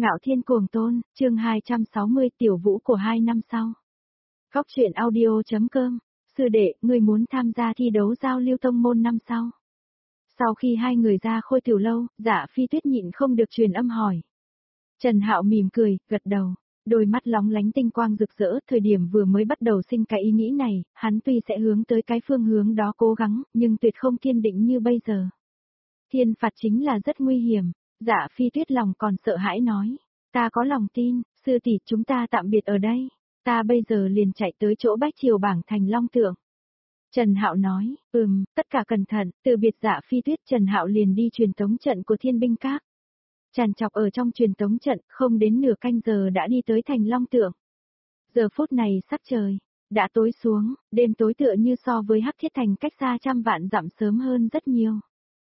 Ngạo Thiên Cuồng Tôn, chương 260 tiểu vũ của 2 năm sau. Góc truyện audio.com, sư đệ, người muốn tham gia thi đấu giao lưu tông môn năm sau. Sau khi hai người ra Khôi Tiểu Lâu, Dạ Phi Tuyết nhịn không được truyền âm hỏi. Trần Hạo mỉm cười, gật đầu, đôi mắt lóng lánh tinh quang rực rỡ, thời điểm vừa mới bắt đầu sinh cái ý nghĩ này, hắn tuy sẽ hướng tới cái phương hướng đó cố gắng, nhưng tuyệt không kiên định như bây giờ. Thiên phạt chính là rất nguy hiểm. Dạ Phi Tuyết lòng còn sợ hãi nói, ta có lòng tin, sư tỷ chúng ta tạm biệt ở đây, ta bây giờ liền chạy tới chỗ Bách Triều Bảng thành Long Tượng. Trần Hạo nói, tất cả cẩn thận, từ biệt Dạ Phi Tuyết. Trần Hạo liền đi truyền tống trận của Thiên Binh Các. Tràn trọc ở trong truyền tống trận, không đến nửa canh giờ đã đi tới thành Long Tượng. Giờ phút này sắc trời đã tối xuống, đêm tối tựa như so với Hắc Thiết Thành cách xa trăm vạn dặm sớm hơn rất nhiều.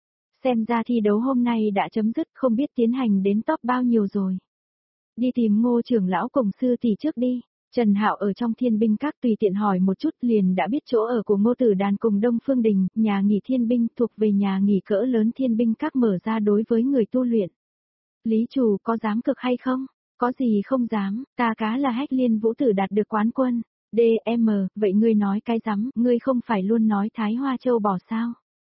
Xem ra thi đấu hôm nay đã chấm dứt, không biết tiến hành đến top bao nhiêu rồi. Đi tìm Ngô trưởng lão cùng sư tỷ trước đi. Trần Hạo ở trong Thiên Binh Các tùy tiện hỏi một chút liền đã biết chỗ ở của Ngô Tử Đàn cùng Đông Phương Đình, nhà nghỉ Thiên Binh thuộc về nhà nghỉ cỡ lớn Thiên Binh Các mở ra đối với người tu luyện. Lý chủ có dám cực hay không? Có gì không dám, ta cá là Hách Liên Vũ Tử đạt được quán quân. DM, vậy ngươi nói cái rắm, ngươi không phải luôn nói Thái Hoa Châu bò sao?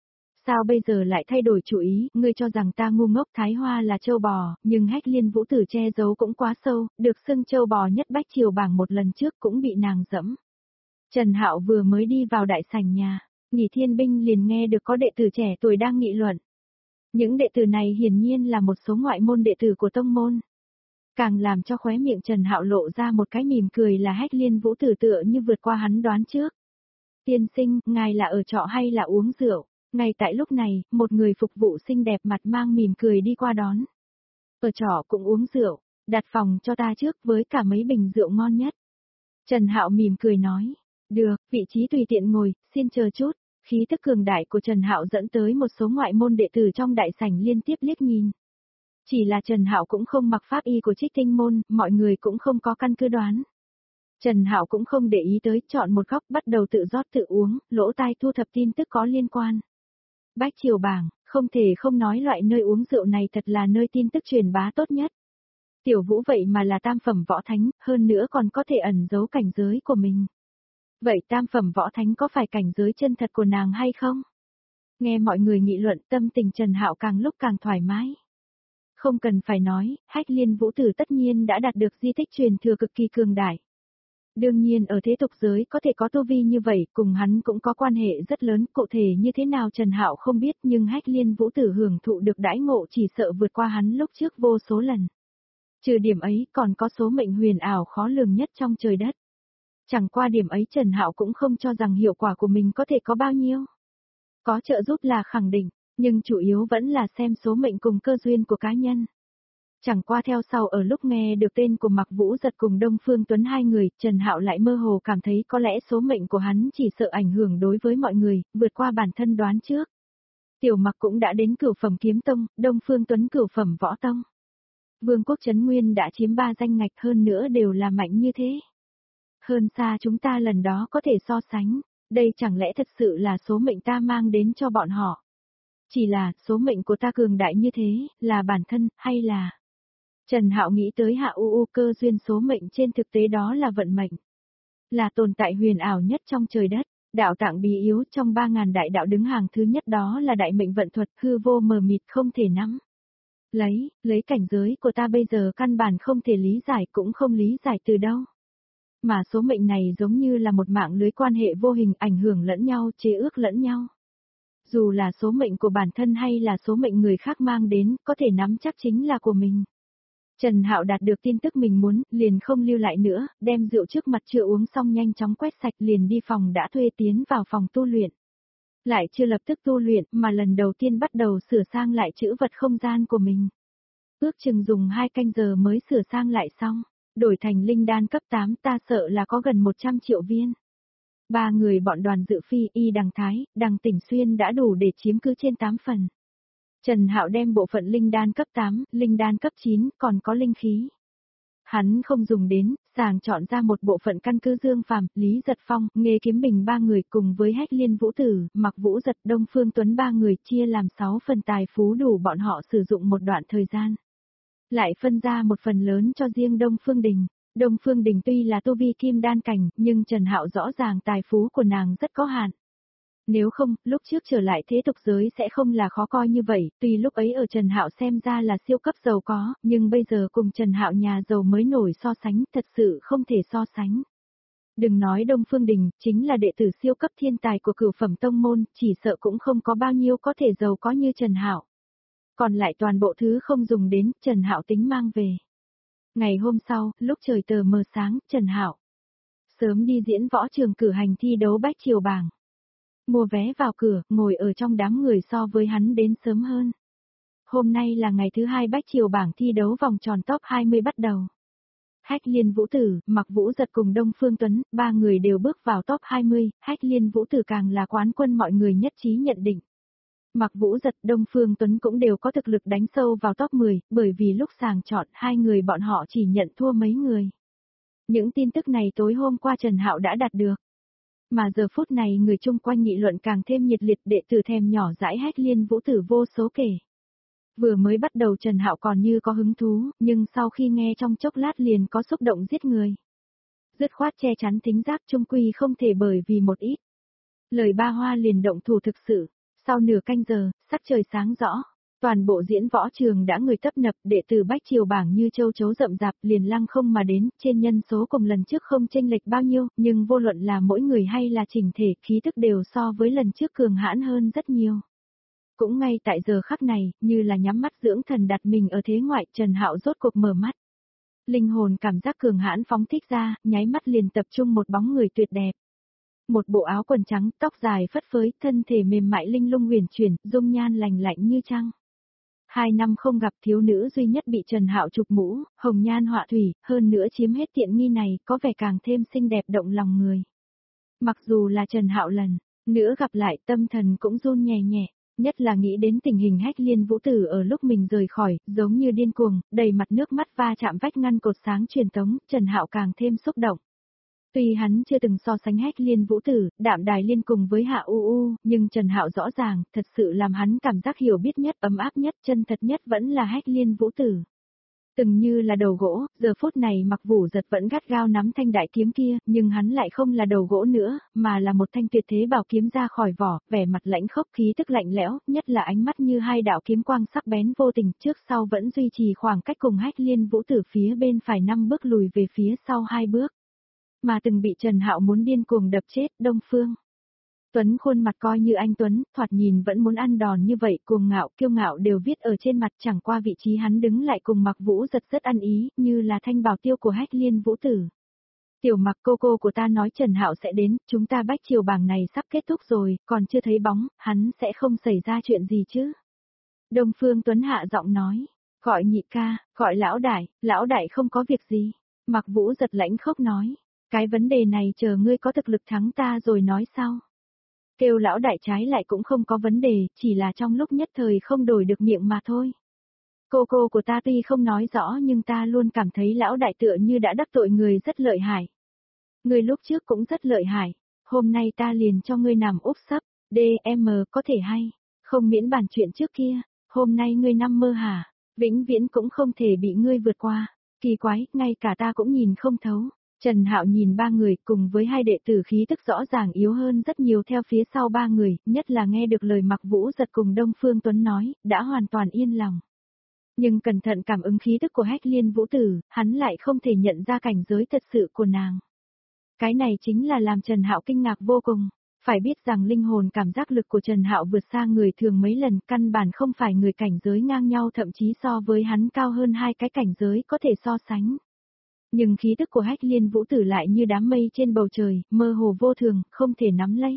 Sao bây giờ lại thay đổi chủ ý, ngươi cho rằng ta ngu ngốc, Thái Hoa là châu bò, nhưng Hách Liên Vũ Tử che giấu cũng quá sâu, được xưng châu bò nhất Bách Triều Bảng một lần trước cũng bị nàng dẫm. Trần Hạo vừa mới đi vào đại sảnh nhà, nghỉ Thiên Binh liền nghe được có đệ tử trẻ tuổi đang nghị luận. Những đệ tử này hiển nhiên là một số ngoại môn đệ tử của tông môn. Càng làm cho khóe miệng Trần Hạo lộ ra một cái mỉm cười là Hách Liên Vũ Tử tựa như vượt qua hắn đoán trước. Tiên sinh, ngài là ở trọ hay là uống rượu? Ngay tại lúc này, một người phục vụ xinh đẹp mặt mang mỉm cười đi qua đón. Ở trọ cũng uống rượu, đặt phòng cho ta trước với cả mấy bình rượu ngon nhất. Trần Hạo mỉm cười nói, được, vị trí tùy tiện ngồi, xin chờ chút. Khí tức cường đại của Trần Hạo dẫn tới một số ngoại môn đệ tử trong đại sảnh liên tiếp liếc nhìn. Chỉ là Trần Hạo cũng không mặc pháp y của Trích Tinh môn, mọi người cũng không có căn cứ đoán. Trần Hạo cũng không để ý tới, chọn một góc bắt đầu tự rót tự uống, lỗ tai thu thập tin tức có liên quan. Bách Triều Bảng, không thể không nói loại nơi uống rượu này thật là nơi tin tức truyền bá tốt nhất. Tiểu Vũ vậy mà là tam phẩm võ thánh, hơn nữa còn có thể ẩn giấu cảnh giới của mình. Vậy tam phẩm võ thánh có phải cảnh giới chân thật của nàng hay không? Nghe mọi người nghị luận, tâm tình Trần Hạo càng lúc càng thoải mái. Không cần phải nói, Hách Liên Vũ Tử tất nhiên đã đạt được di tích truyền thừa cực kỳ cường đại. Đương nhiên ở thế tục giới có thể có tu vi như vậy, cùng hắn cũng có quan hệ rất lớn, cụ thể như thế nào Trần Hạo không biết, nhưng Hách Liên Vũ Tử hưởng thụ được đãi ngộ chỉ sợ vượt qua hắn lúc trước vô số lần. Trừ điểm ấy, còn có số mệnh huyền ảo khó lường nhất trong trời đất. Chẳng qua điểm ấy Trần Hạo cũng không cho rằng hiệu quả của mình có thể có bao nhiêu. Có trợ giúp là khẳng định, nhưng chủ yếu vẫn là xem số mệnh cùng cơ duyên của cá nhân. Chẳng qua theo sau ở lúc nghe được tên của Mạc Vũ Giật cùng Đông Phương Tuấn hai người, Trần Hạo lại mơ hồ cảm thấy có lẽ số mệnh của hắn chỉ sợ ảnh hưởng đối với mọi người, vượt qua bản thân đoán trước. Tiểu Mạc cũng đã đến cửu phẩm kiếm tông, Đông Phương Tuấn cửu phẩm võ tông. Vương quốc Trấn Nguyên đã chiếm 3 danh ngạch, hơn nữa đều là mạnh như thế. Hơn xa chúng ta lần đó có thể so sánh, đây chẳng lẽ thật sự là số mệnh ta mang đến cho bọn họ. Chỉ là, số mệnh của ta cường đại như thế, là bản thân, hay là... Trần Hạo nghĩ tới hạ cơ duyên số mệnh trên thực tế đó là vận mệnh. Là tồn tại huyền ảo nhất trong trời đất, đạo tạng bí yếu trong 3.000 đại đạo đứng hàng thứ nhất đó là đại mệnh vận thuật hư vô mờ mịt không thể nắm. Lấy cảnh giới của ta bây giờ căn bản không thể lý giải cũng không lý giải từ đâu. Mà số mệnh này giống như là một mạng lưới quan hệ vô hình ảnh hưởng lẫn nhau, chế ước lẫn nhau. Dù là số mệnh của bản thân hay là số mệnh người khác mang đến, có thể nắm chắc chính là của mình. Trần Hạo đạt được tin tức mình muốn, liền không lưu lại nữa, đem rượu trước mặt chưa uống xong nhanh chóng quét sạch liền đi phòng đã thuê tiến vào phòng tu luyện. Lại chưa lập tức tu luyện mà lần đầu tiên bắt đầu sửa sang lại chữ vật không gian của mình. Ước chừng dùng 2 canh giờ mới sửa sang lại xong, đổi thành linh đan cấp 8 ta sợ là có gần 100 triệu viên. 3 người bọn đoàn dự phi y đằng Thái, đằng Tỉnh Xuyên đã đủ để chiếm cứ trên 8 phần. Trần Hạo đem bộ phận linh đan cấp 8, linh đan cấp 9, còn có linh khí. Hắn không dùng đến, sàng chọn ra một bộ phận căn cứ Dương Phàm, Lý Giật Phong, Nghê Kiếm Bình 3 người cùng với Hách Liên Vũ Tử, Mạc Vũ Giật, Đông Phương Tuấn 3 người chia làm 6 phần tài phú đủ bọn họ sử dụng một đoạn thời gian. lại phân ra một phần lớn cho riêng Đông Phương Đình. Đông Phương Đình tuy là tu vi kim đan cảnh, nhưng Trần Hạo rõ ràng tài phú của nàng rất có hạn. Nếu không, lúc trước trở lại thế tục giới sẽ không là khó coi như vậy, tuy lúc ấy ở Trần Hạo xem ra là siêu cấp giàu có, nhưng bây giờ cùng Trần Hạo nhà giàu mới nổi so sánh, thật sự không thể so sánh. Đừng nói Đông Phương Đình, chính là đệ tử siêu cấp thiên tài của cửu phẩm tông môn, chỉ sợ cũng không có bao nhiêu có thể giàu có như Trần Hạo. Còn lại toàn bộ thứ không dùng đến, Trần Hạo tính mang về. Ngày hôm sau, lúc trời tờ mờ sáng, Trần Hạo sớm đi diễn võ trường cử hành thi đấu bách triều bảng. Mua vé vào cửa, ngồi ở trong đám người so với hắn đến sớm hơn. Hôm nay là ngày thứ 2 bách triều bảng thi đấu vòng tròn top 20 bắt đầu. Hách Liên Vũ Tử, Mạc Vũ Giật cùng Đông Phương Tuấn, ba người đều bước vào top 20, Hách Liên Vũ Tử càng là quán quân mọi người nhất trí nhận định. Mạc Vũ Giật, Đông Phương Tuấn cũng đều có thực lực đánh sâu vào top 10, bởi vì lúc sàng chọn hai người bọn họ chỉ nhận thua mấy người. Những tin tức này tối hôm qua Trần Hạo đã đạt được. Mà giờ phút này người chung quanh nghị luận càng thêm nhiệt liệt, đệ tử thèm nhỏ dãi Hách Liên Vũ Tử vô số kể. Vừa mới bắt đầu Trần Hạo còn như có hứng thú, nhưng sau khi nghe trong chốc lát liền có xúc động giết người. Dứt khoát che chắn thính giác trung quy không thể bởi vì một ít. Lời ba hoa liền động thủ thực sự. Sau nửa canh giờ, sắc trời sáng rõ. Toàn bộ diễn võ trường đã người tấp nập, đệ tử bách triều bảng như châu chấu rậm rạp liền lăng không mà đến, trên nhân số cùng lần trước không chênh lệch bao nhiêu, nhưng vô luận là mỗi người hay là chỉnh thể, khí tức đều so với lần trước cường hãn hơn rất nhiều. Cũng ngay tại giờ khắc này, như là nhắm mắt dưỡng thần đặt mình ở thế ngoại, Trần Hạo rốt cuộc mở mắt. Linh hồn cảm giác cường hãn phóng thích ra, nháy mắt liền tập trung một bóng người tuyệt đẹp. Một bộ áo quần trắng, tóc dài phất phới, thân thể mềm mại linh lung huyền chuyển, dung nhan lành lạnh như trăng. 2 năm không gặp thiếu nữ duy nhất bị Trần Hạo chụp mũ, hồng nhan họa thủy, hơn nữa chiếm hết tiện nghi này, có vẻ càng thêm xinh đẹp động lòng người. Mặc dù là Trần Hạo lần nữa gặp lại, tâm thần cũng run nhẹ nhẹ, nhất là nghĩ đến tình hình Hách Liên Vũ Tử ở lúc mình rời khỏi, giống như điên cuồng, đầy mặt nước mắt va chạm vách ngăn cột sáng truyền tống, Trần Hạo càng thêm xúc động. Tuy hắn chưa từng so sánh Hách Liên Vũ Tử, Đạm Đài Liên cùng với Hạ U U, nhưng Trần Hạo rõ ràng, thật sự làm hắn cảm giác hiểu biết nhất, ấm áp nhất, chân thật nhất vẫn là Hách Liên Vũ Tử. Từng như là đầu gỗ, giờ phút này Mạc Vũ Giật vẫn gắt gao nắm thanh đại kiếm kia, nhưng hắn lại không là đầu gỗ nữa, mà là một thanh tuyệt thế bảo kiếm ra khỏi vỏ, vẻ mặt lãnh khốc khí tức lạnh lẽo, nhất là ánh mắt như hai đạo kiếm quang sắc bén vô tình, trước sau vẫn duy trì khoảng cách cùng Hách Liên Vũ Tử phía bên phải 5 bước lùi về phía sau 2 bước. Mà từng bị Trần Hạo muốn điên cuồng đập chết, Đông Phương Tuấn khuôn mặt coi như anh Tuấn, thoạt nhìn vẫn muốn ăn đòn như vậy, cuồng ngạo, kiêu ngạo đều viết ở trên mặt, chẳng qua vị trí hắn đứng lại cùng Mạc Vũ Giật rất ăn ý, như là thanh bảo tiêu của Hách Liên Vũ Tử. Tiểu Mạc, cô của ta nói Trần Hạo sẽ đến, chúng ta bách triều bảng này sắp kết thúc rồi, còn chưa thấy bóng, hắn sẽ không xảy ra chuyện gì chứ. Đông Phương Tuấn hạ giọng nói, gọi nhị ca, gọi lão đại không có việc gì. Mạc Vũ Giật lãnh khốc nói, cái vấn đề này chờ ngươi có thực lực thắng ta rồi nói sau. Kêu lão đại trái lại cũng không có vấn đề, chỉ là trong lúc nhất thời không đổi được miệng mà thôi. Cô của ta tuy không nói rõ nhưng ta luôn cảm thấy lão đại tựa như đã đắc tội người rất lợi hại. Người lúc trước cũng rất lợi hại, hôm nay ta liền cho ngươi nằm úp sấp, DM có thể hay, không miễn bàn chuyện trước kia, hôm nay ngươi năm mơ hả, vĩnh viễn cũng không thể bị ngươi vượt qua, kỳ quái, ngay cả ta cũng nhìn không thấu. Trần Hạo nhìn ba người cùng với hai đệ tử khí tức rõ ràng yếu hơn rất nhiều theo phía sau ba người, nhất là nghe được lời Mạc Vũ Giật cùng Đông Phương Tuấn nói, đã hoàn toàn yên lòng. Nhưng cẩn thận cảm ứng khí tức của Hách Liên Vũ Tử, hắn lại không thể nhận ra cảnh giới thật sự của nàng. Cái này chính là làm Trần Hạo kinh ngạc vô cùng. Phải biết rằng linh hồn cảm giác lực của Trần Hạo vượt xa người thường mấy lần, căn bản không phải người cảnh giới ngang nhau, thậm chí so với hắn cao hơn 2 cái cảnh giới có thể so sánh. Nhưng khí tức của Hách Liên Vũ Tử lại như đám mây trên bầu trời, mơ hồ vô thường, không thể nắm lấy.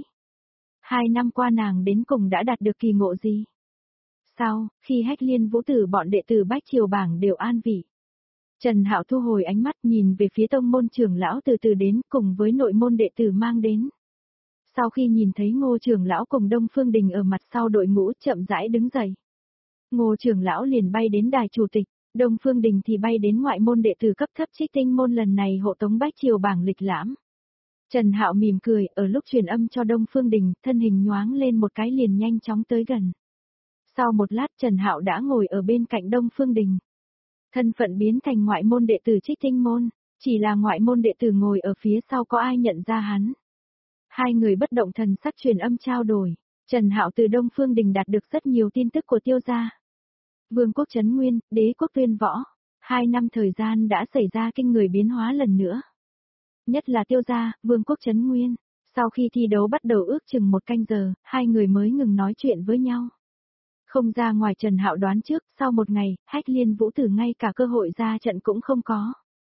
2 năm qua nàng đến cùng đã đạt được kỳ ngộ gì? Sau, khi Hách Liên Vũ Tử bọn đệ tử bách triều bảng đều an vị. Trần Hạo thu hồi ánh mắt nhìn về phía tông môn trưởng lão từ từ đến cùng với nội môn đệ tử mang đến. Sau khi nhìn thấy Ngô trưởng lão cùng Đông Phương Đình ở mặt sau đội ngũ chậm rãi đứng dậy. Ngô trưởng lão liền bay đến đài chủ tịch. Đông Phương Đình thì bay đến ngoại môn đệ tử cấp thấp Trích Tinh môn lần này hộ tống bách triều bảng lịch lãm. Trần Hạo mỉm cười, ở lúc truyền âm cho Đông Phương Đình, thân hình nhoáng lên một cái liền nhanh chóng tới gần. Sau một lát Trần Hạo đã ngồi ở bên cạnh Đông Phương Đình. thân phận biến thành ngoại môn đệ tử Trích Tinh môn, chỉ là ngoại môn đệ tử ngồi ở phía sau có ai nhận ra hắn. Hai người bất động thần sắc truyền âm trao đổi, Trần Hạo từ Đông Phương Đình đạt được rất nhiều tin tức của Tiêu gia. Vương quốc Trấn Nguyên, đế quốc Tuyên Võ, 2 năm thời gian đã xảy ra kinh người biến hóa lần nữa. Nhất là Tiêu gia, Vương quốc Trấn Nguyên, sau khi thi đấu bắt đầu ước chừng 1 canh giờ, hai người mới ngừng nói chuyện với nhau. Không ra ngoài Trần Hạo đoán trước, sau 1 ngày, Hách Liên Vũ Tử ngay cả cơ hội ra trận cũng không có.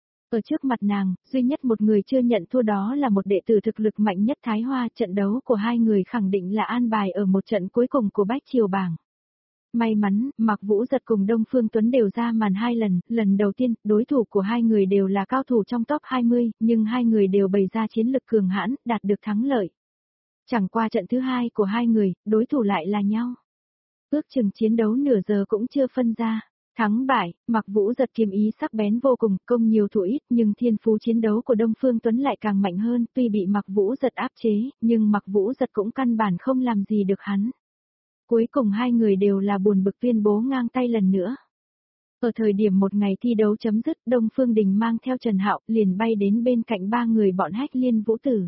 Ở trước mặt nàng, duy nhất một người chưa nhận thua đó là một đệ tử thực lực mạnh nhất Thái Hoa. Trận đấu của hai người khẳng định là an bài ở một trận cuối cùng của Bách Triều bảng. May mắn, Mạc Vũ Giật cùng Đông Phương Tuấn đều ra màn 2 lần, lần đầu tiên, đối thủ của hai người đều là cao thủ trong top 20, nhưng hai người đều bày ra chiến lực cường hãn, đạt được thắng lợi. Chẳng qua trận thứ 2 của hai người, đối thủ lại là nhau. Ước chừng chiến đấu nửa giờ cũng chưa phân ra. Thắng bại, Mạc Vũ Giật kiếm ý sắc bén vô cùng, công nhiều thủ ít, nhưng thiên phú chiến đấu của Đông Phương Tuấn lại càng mạnh hơn, tuy bị Mạc Vũ Giật áp chế, nhưng Mạc Vũ Giật cũng căn bản không làm gì được hắn. Cuối cùng hai người đều là buồn bực tuyên bố ngang tay lần nữa. Ở thời điểm 1 ngày thi đấu chấm dứt, Đông Phương Đình mang theo Trần Hạo liền bay đến bên cạnh 3 người bọn Hách Liên Vũ Tử.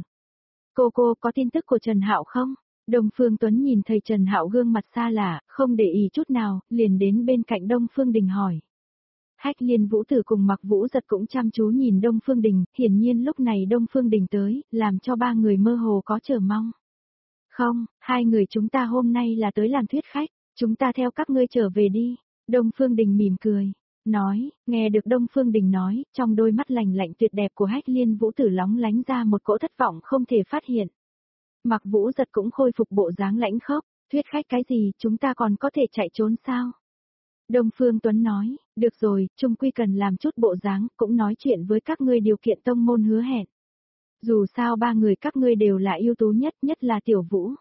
Cô có tin tức của Trần Hạo không? Đông Phương Tuấn nhìn thấy Trần Hạo gương mặt xa lạ, không để ý chút nào, liền đến bên cạnh Đông Phương Đình hỏi. Hách Liên Vũ Tử cùng Mạc Vũ Giật cũng chăm chú nhìn Đông Phương Đình, hiển nhiên lúc này Đông Phương Đình tới, làm cho 3 người mơ hồ có chờ mong. Không, hai người chúng ta hôm nay là tới làm thuyết khách, chúng ta theo các ngươi trở về đi. Đông Phương Đình mỉm cười, nói, nghe được Đông Phương Đình nói, trong đôi mắt lạnh lạnh tuyệt đẹp của Hách Liên Vũ Tử lóng lánh ra một cỗ thất vọng không thể phát hiện. Mạc Vũ Giật cũng khôi phục bộ dáng lãnh khốc, thuyết khách cái gì, chúng ta còn có thể chạy trốn sao? Đông Phương Tuấn nói, được rồi, chung quy cần làm chút bộ dáng, cũng nói chuyện với các ngươi điều kiện tông môn hứa hẹn. Dù sao 3 người các ngươi đều là ưu tú nhất, nhất là Tiểu Vũ.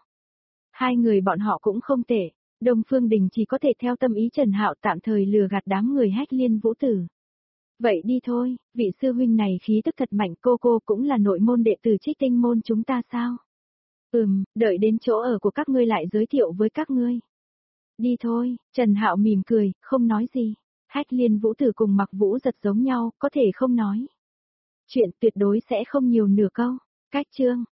2 người bọn họ cũng không tệ, Đông Phương Đình chỉ có thể theo tâm ý Trần Hạo tạm thời lừa gạt đám người Hách Liên Vũ Tử. Vậy đi thôi, vị sư huynh này khí tức thật mạnh, cô cũng là nội môn đệ tử Trích Tinh môn chúng ta sao? Đợi đến chỗ ở của các ngươi lại giới thiệu với các ngươi. Đi thôi, Trần Hạo mỉm cười, không nói gì. Hách Liên Vũ Tử cùng Mạc Vũ Giật giống nhau, có thể không nói. Chuyện tuyệt đối sẽ không nhiều nửa câu. Cách chương